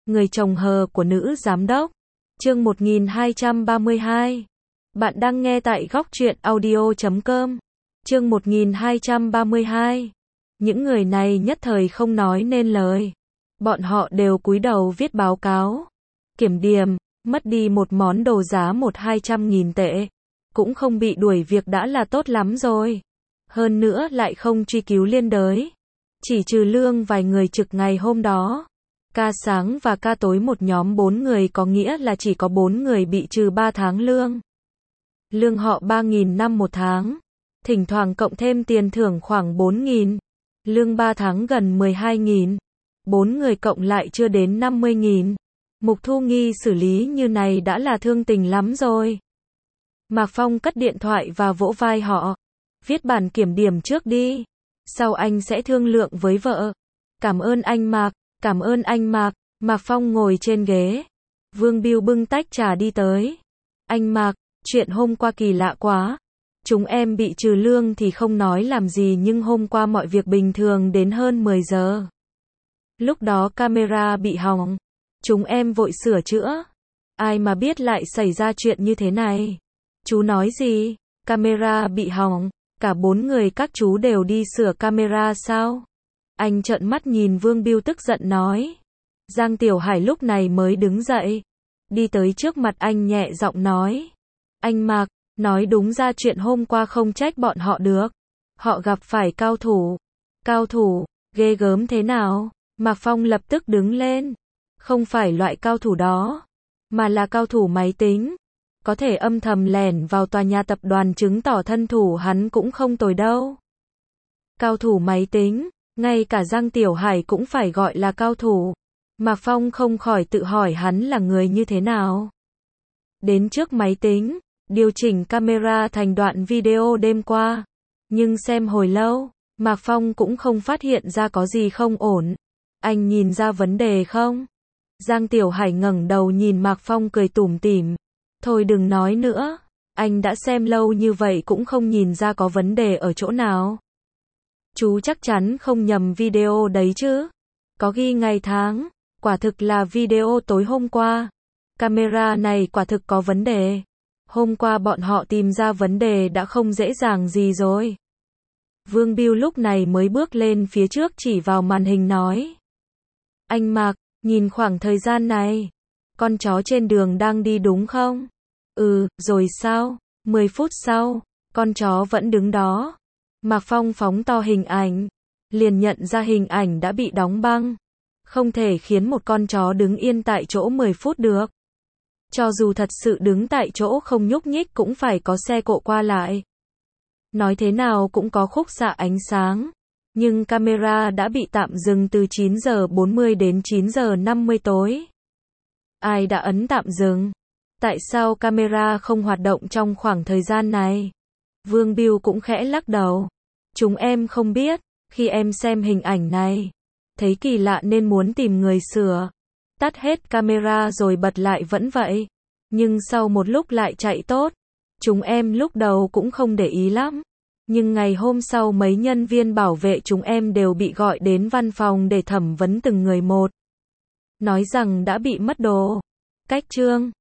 Người chồng hờ của nữ giám đốc. Chương 1232. Bạn đang nghe tại góc truyện audio.com. Chương 1232. Những người này nhất thời không nói nên lời. Bọn họ đều cúi đầu viết báo cáo. Kiểm điểm, mất đi một món đồ giá 100-200 nghìn tệ. Cũng không bị đuổi việc đã là tốt lắm rồi. Hơn nữa lại không truy cứu liên đới. Chỉ trừ lương vài người trực ngày hôm đó. Ca sáng và ca tối một nhóm 4 người có nghĩa là chỉ có 4 người bị trừ 3 tháng lương. Lương họ 3.000 năm một tháng. Thỉnh thoảng cộng thêm tiền thưởng khoảng 4.000. Lương 3 tháng gần 12.000. 4 người cộng lại chưa đến 50.000. Mục Thu Nghi xử lý như này đã là thương tình lắm rồi. Mạc Phong cất điện thoại và vỗ vai họ. Viết bản kiểm điểm trước đi. Sau anh sẽ thương lượng với vợ. Cảm ơn anh Mạc. Cảm ơn anh Mạc. Mạc Phong ngồi trên ghế. Vương Biêu bưng tách trà đi tới. Anh Mạc, chuyện hôm qua kỳ lạ quá. Chúng em bị trừ lương thì không nói làm gì nhưng hôm qua mọi việc bình thường đến hơn 10 giờ. Lúc đó camera bị hỏng. Chúng em vội sửa chữa. Ai mà biết lại xảy ra chuyện như thế này. Chú nói gì? Camera bị hỏng. Cả 4 người các chú đều đi sửa camera sao? Anh trợn mắt nhìn Vương Biêu tức giận nói. Giang Tiểu Hải lúc này mới đứng dậy. Đi tới trước mặt anh nhẹ giọng nói. Anh Mạc, nói đúng ra chuyện hôm qua không trách bọn họ được. Họ gặp phải cao thủ. Cao thủ, ghê gớm thế nào? Mạc Phong lập tức đứng lên. Không phải loại cao thủ đó, mà là cao thủ máy tính. Có thể âm thầm lẻn vào tòa nhà tập đoàn chứng tỏ thân thủ hắn cũng không tồi đâu. Cao thủ máy tính, ngay cả Giang Tiểu Hải cũng phải gọi là cao thủ. Mạc Phong không khỏi tự hỏi hắn là người như thế nào. Đến trước máy tính, điều chỉnh camera thành đoạn video đêm qua. Nhưng xem hồi lâu, Mạc Phong cũng không phát hiện ra có gì không ổn. Anh nhìn ra vấn đề không? Giang Tiểu Hải ngẩng đầu nhìn Mạc Phong cười tủm tỉm. Thôi đừng nói nữa, anh đã xem lâu như vậy cũng không nhìn ra có vấn đề ở chỗ nào. Chú chắc chắn không nhầm video đấy chứ? Có ghi ngày tháng, quả thực là video tối hôm qua. Camera này quả thực có vấn đề. Hôm qua bọn họ tìm ra vấn đề đã không dễ dàng gì rồi. Vương Biêu lúc này mới bước lên phía trước chỉ vào màn hình nói. Anh Mạc, nhìn khoảng thời gian này. Con chó trên đường đang đi đúng không? Ừ, rồi sao? 10 phút sau, con chó vẫn đứng đó. Mạc Phong phóng to hình ảnh. Liền nhận ra hình ảnh đã bị đóng băng. Không thể khiến một con chó đứng yên tại chỗ 10 phút được. Cho dù thật sự đứng tại chỗ không nhúc nhích cũng phải có xe cộ qua lại. Nói thế nào cũng có khúc xạ ánh sáng. Nhưng camera đã bị tạm dừng từ 9 giờ 40 đến 9 giờ 50 tối. Ai đã ấn tạm dừng? Tại sao camera không hoạt động trong khoảng thời gian này? Vương Biêu cũng khẽ lắc đầu. Chúng em không biết, khi em xem hình ảnh này, thấy kỳ lạ nên muốn tìm người sửa. Tắt hết camera rồi bật lại vẫn vậy. Nhưng sau một lúc lại chạy tốt. Chúng em lúc đầu cũng không để ý lắm. Nhưng ngày hôm sau mấy nhân viên bảo vệ chúng em đều bị gọi đến văn phòng để thẩm vấn từng người một. Nói rằng đã bị mất đồ. Cách chương